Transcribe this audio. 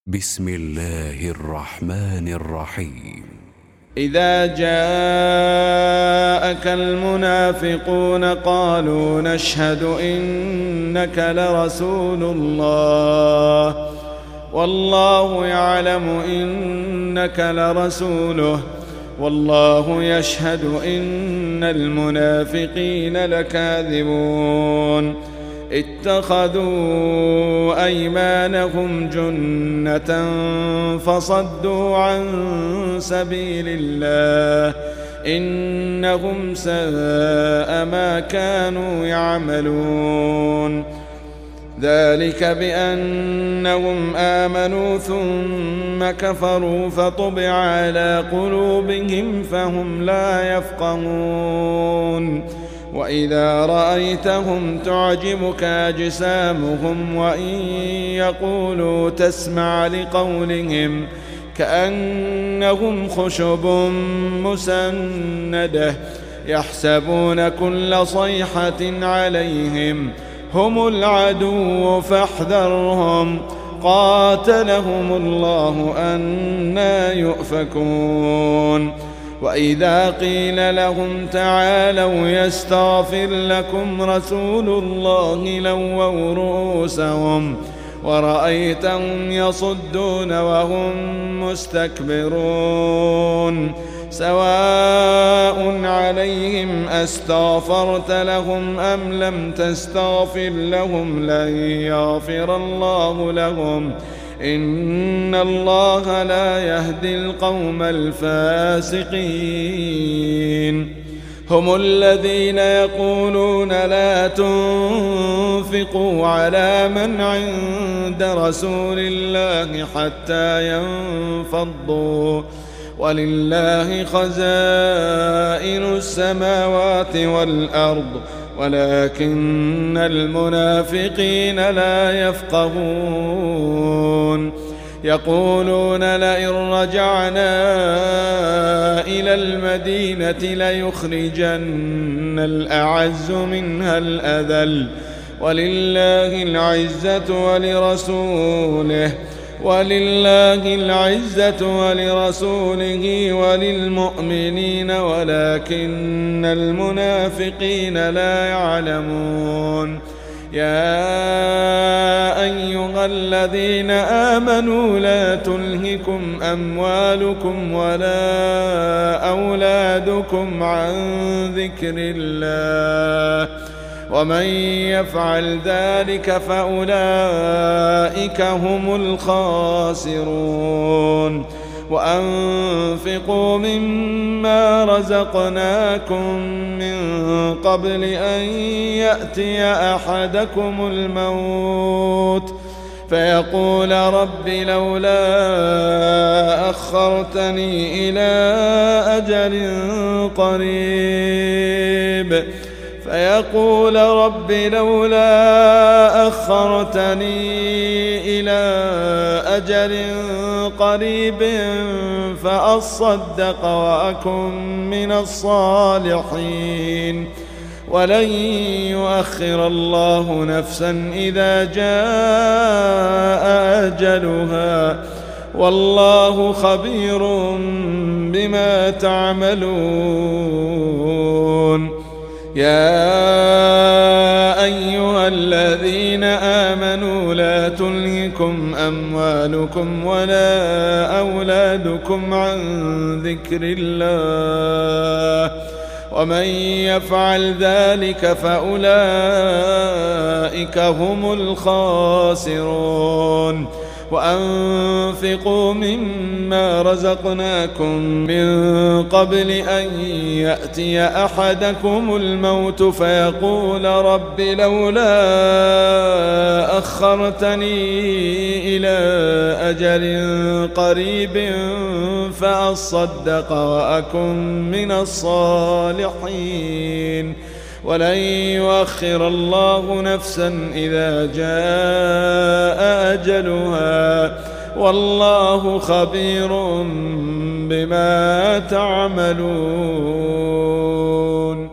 بسم الله الرحمن الرحيم. إذا جاءك المنافقون قالوا نشهد إنك لرسول الله والله يعلم إنك لرسوله والله يشهد إن المنافقين لكاذبون. اتخذوا أيمانهم جنة فصدوا عن سبيل الله إنهم ساء ما كانوا يعملون. ذلك بأنهم آمنوا ثم كفروا فطبع على قلوبهم فهم لا يفقهون. وإذا رأيتهم تعجبك أجسامهم وإن يقولوا تسمع لقولهم كأنهم خشب مسندة يحسبون كل صيحة عليهم هم العدو فاحذرهم قاتلهم الله أنى يؤفكون. وإذا قيل لهم تعالوا يستغفر لكم رسول الله لووا رؤوسهم ورأيتهم يصدون وهم مستكبرون. سواء عليهم أستغفرت لهم أم لم تستغفر لهم لن يغفر الله لهم إن الله لا يهدي القوم الفاسقين. هم الذين يقولون لا تنفقوا على من عند رسول الله حتى ينفضوا ولله خزائن السماوات والأرض ولكن المنافقين لا يفقهون. يقولون لئن رجعنا إلى المدينة ليخرجن الأعز منها الأذل ولله العزة ولرسوله وللمؤمنين ولكن المنافقين لا يعلمون. يا أيها الذين آمنوا لا تلهكم أموالكم ولا أولادكم عن ذكر الله ومن يفعل ذلك فأولئك هم الخاسرون. وأنفقوا مما رزقناكم من قبل أن يأتي أحدكم الموت فيقول رب لولا أخرتني إلى أجل قريب فأصدق وأكن من الصالحين ولن يؤخر الله نفسا إذا جاء أجلها والله خبير بما تعملون. يا أيها الذين آمنوا لا تلهكم أموالكم ولا أولادكم عن ذكر الله ومن يفعل ذلك فأولئك هم الخاسرون. وأنفقوا مما رزقناكم من قبل أن يأتي أحدكم الموت فيقول رب لولا أخرتني إلى أجل قريب فأصدق وأكن من الصالحين ولن يؤخر الله نفسا إذا جاء أجلها والله خبير بما تعملون.